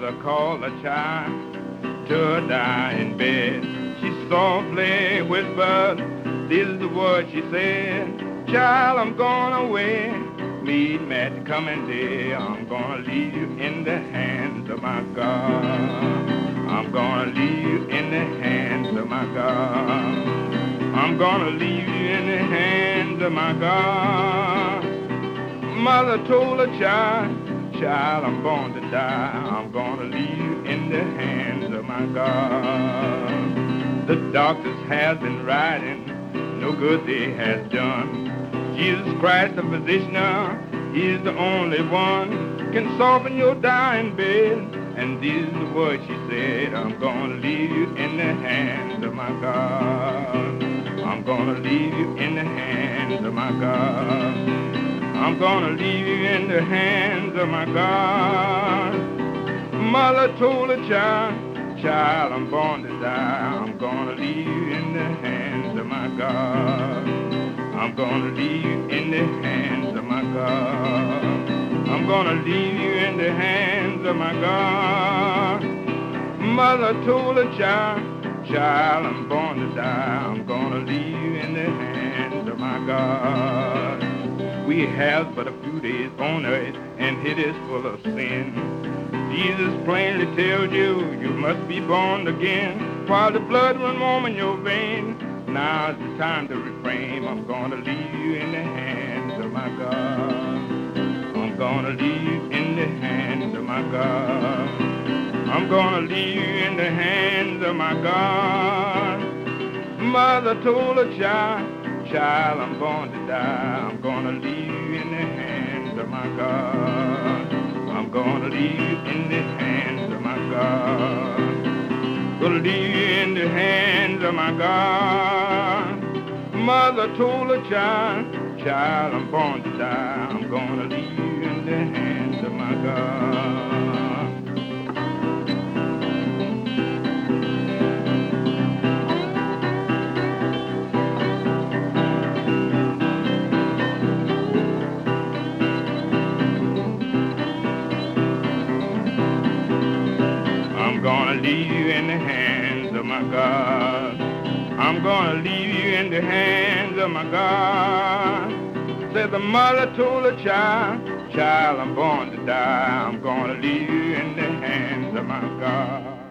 mother called a child to her dying bed. She softly whispered, this is the word she said, child, I'm going away, meet me at the coming day. I'm gonna leave you in the hands of my God. I'm gonna leave you in the hands of my God. I'm gonna leave you in the hands of my God. Mother told her child, child, I'm born to die. I'm gonna leave you in the hands of my God. The doctors has been writing, no good they has done. Jesus Christ, the physician, He's the only one can soften your dying bed. And this is the word she said, I'm gonna leave you in the hands of my God. I'm gonna leave you in the hands of my God. I'm gonna leave you in the hands of my God. Mother told her child, child, I'm born to die. I'm gonna leave you in the hands of my God. I'm gonna leave you in the hands of my God. I'm gonna leave you in the hands of my God. Mother told her child, child, I'm born to die. I'm gonna leave you in the hands of my God. We have but a few days on earth, and it is full of sin. Jesus plainly tells you, you must be born again, while the blood runs warm in your veins. Now is the time to refrain. I'm gonna leave you in the hands of my God. I'm gonna leave you in the hands of my God. I'm gonna leave you in the hands of my God. Mother told her child, child, I'm born to die. I'm gonna leave you in the hands of my God. I'm gonna leave you in the hands of my God. Gonna leave you in the hands of my God. Mother told her child, child, I'm born to die. I'm gonna leave you in the hands of my God. I'm gonna leave you in the hands of my God. I'm gonna leave you in the hands of my God. Said the mother told her child, child, I'm born to die. I'm gonna leave you in the hands of my God.